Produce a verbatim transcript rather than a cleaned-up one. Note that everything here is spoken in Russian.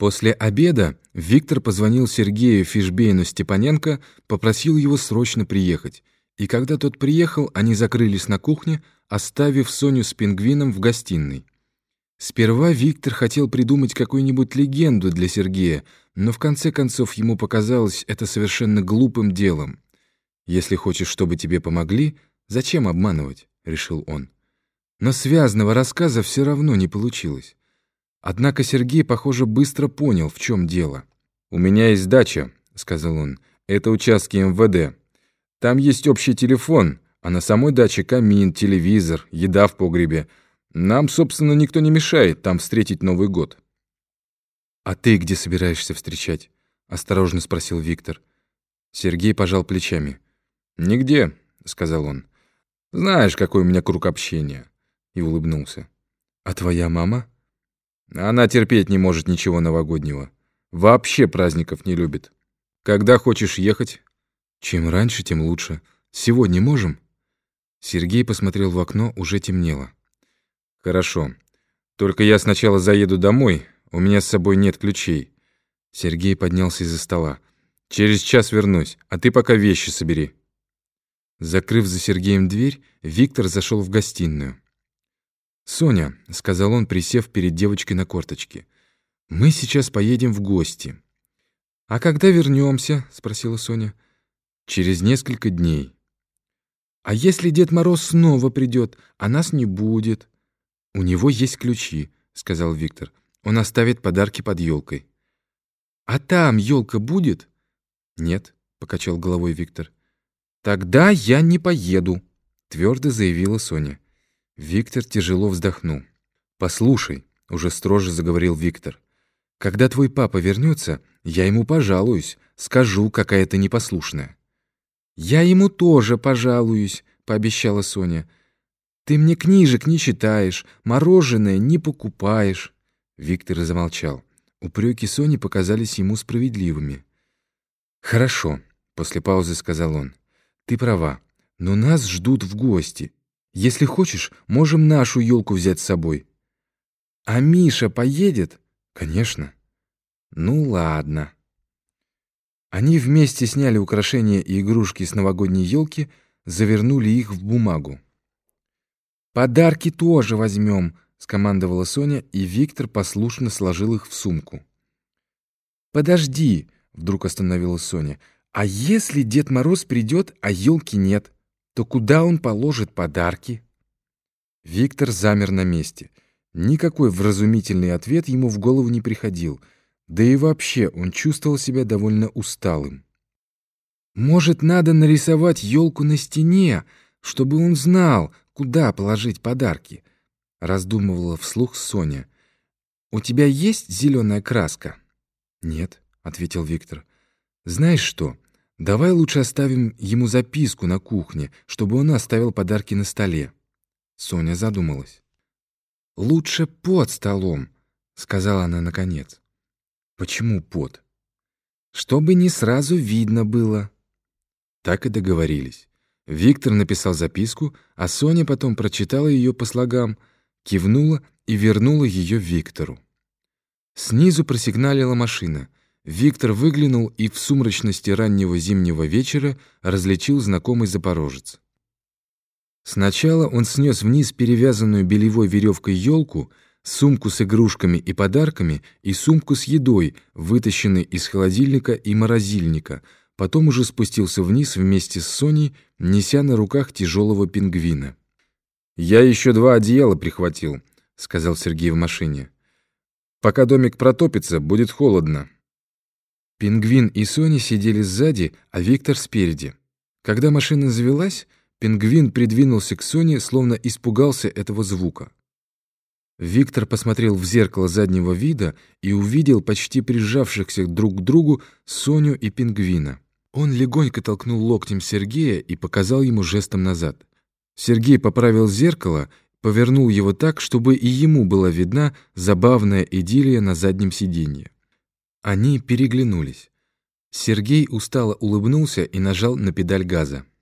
После обеда Виктор позвонил Сергею Фишбейну-Степаненко, попросил его срочно приехать. И когда тот приехал, они закрылись на кухне, оставив Соню с Пингвином в гостиной. Сперва Виктор хотел придумать какую-нибудь легенду для Сергея, но в конце концов ему показалось это совершенно глупым делом. «Если хочешь, чтобы тебе помогли, зачем обманывать?» — решил он. Но связного рассказа все равно не получилось. Однако Сергей, похоже, быстро понял, в чем дело. «У меня есть дача», — сказал он. «Это участки эм вэ дэ. Там есть общий телефон, а на самой даче камин, телевизор, еда в погребе. Нам, собственно, никто не мешает там встретить Новый год». «А ты где собираешься встречать?» — осторожно спросил Виктор. Сергей пожал плечами. «Нигде», — сказал он. «Знаешь, какой у меня круг общения». И улыбнулся. «А твоя мама?» «Она терпеть не может ничего новогоднего. Вообще праздников не любит. Когда хочешь ехать?» «Чем раньше, тем лучше. Сегодня можем?» Сергей посмотрел в окно, уже темнело. «Хорошо. Только я сначала заеду домой. У меня с собой нет ключей». Сергей поднялся из-за стола. «Через час вернусь, а ты пока вещи собери». Закрыв за Сергеем дверь, Виктор зашел в гостиную. «Соня», — сказал он, присев перед девочкой на корточке, — «мы сейчас поедем в гости». «А когда вернемся?» — спросила Соня. «Через несколько дней». «А если Дед Мороз снова придет, а нас не будет?» «У него есть ключи», — сказал Виктор. «Он оставит подарки под елкой». «А там елка будет?» «Нет», — покачал головой Виктор. «Тогда я не поеду», — твердо заявила Соня. Виктор тяжело вздохнул. «Послушай», — уже строже заговорил Виктор, «когда твой папа вернется, я ему пожалуюсь, скажу, какая ты непослушная». «Я ему тоже пожалуюсь», — пообещала Соня. «Ты мне книжек не читаешь, мороженое не покупаешь». Виктор замолчал. Упреки Сони показались ему справедливыми. «Хорошо», — после паузы сказал он. «Ты права, но нас ждут в гости. Если хочешь, можем нашу елку взять с собой». «А Миша поедет?» «Конечно». «Ну ладно». Они вместе сняли украшения и игрушки с новогодней елки, завернули их в бумагу. «Подарки тоже возьмем», — скомандовала Соня, и Виктор послушно сложил их в сумку. «Подожди», — вдруг остановилась Соня, «а если Дед Мороз придет, а елки нет, то куда он положит подарки?» Виктор замер на месте. Никакой вразумительный ответ ему в голову не приходил, да и вообще он чувствовал себя довольно усталым. «Может, надо нарисовать елку на стене, чтобы он знал, куда положить подарки?» — раздумывала вслух Соня. «У тебя есть зеленая краска?» «Нет», — ответил Виктор. «Знаешь что, давай лучше оставим ему записку на кухне, чтобы он оставил подарки на столе». Соня задумалась. «Лучше под столом», — сказала она наконец. «Почему под?» «Чтобы не сразу видно было». Так и договорились. Виктор написал записку, а Соня потом прочитала ее по слогам, кивнула и вернула ее Виктору. Снизу просигналила машина. Виктор выглянул и в сумрачности раннего зимнего вечера различил знакомый запорожец. Сначала он снес вниз перевязанную белевой веревкой елку, сумку с игрушками и подарками и сумку с едой, вытащенной из холодильника и морозильника. Потом уже спустился вниз вместе с Соней, неся на руках тяжелого пингвина. «Я еще два одеяла прихватил», — сказал Сергей в машине. «Пока домик протопится, будет холодно». Пингвин и Соня сидели сзади, а Виктор спереди. Когда машина завелась, Пингвин придвинулся к Соне, словно испугался этого звука. Виктор посмотрел в зеркало заднего вида и увидел почти прижавшихся друг к другу Соню и Пингвина. Он легонько толкнул локтем Сергея и показал ему жестом назад. Сергей поправил зеркало, повернул его так, чтобы и ему была видна забавная идиллия на заднем сиденье. Они переглянулись. Сергей устало улыбнулся и нажал на педаль газа.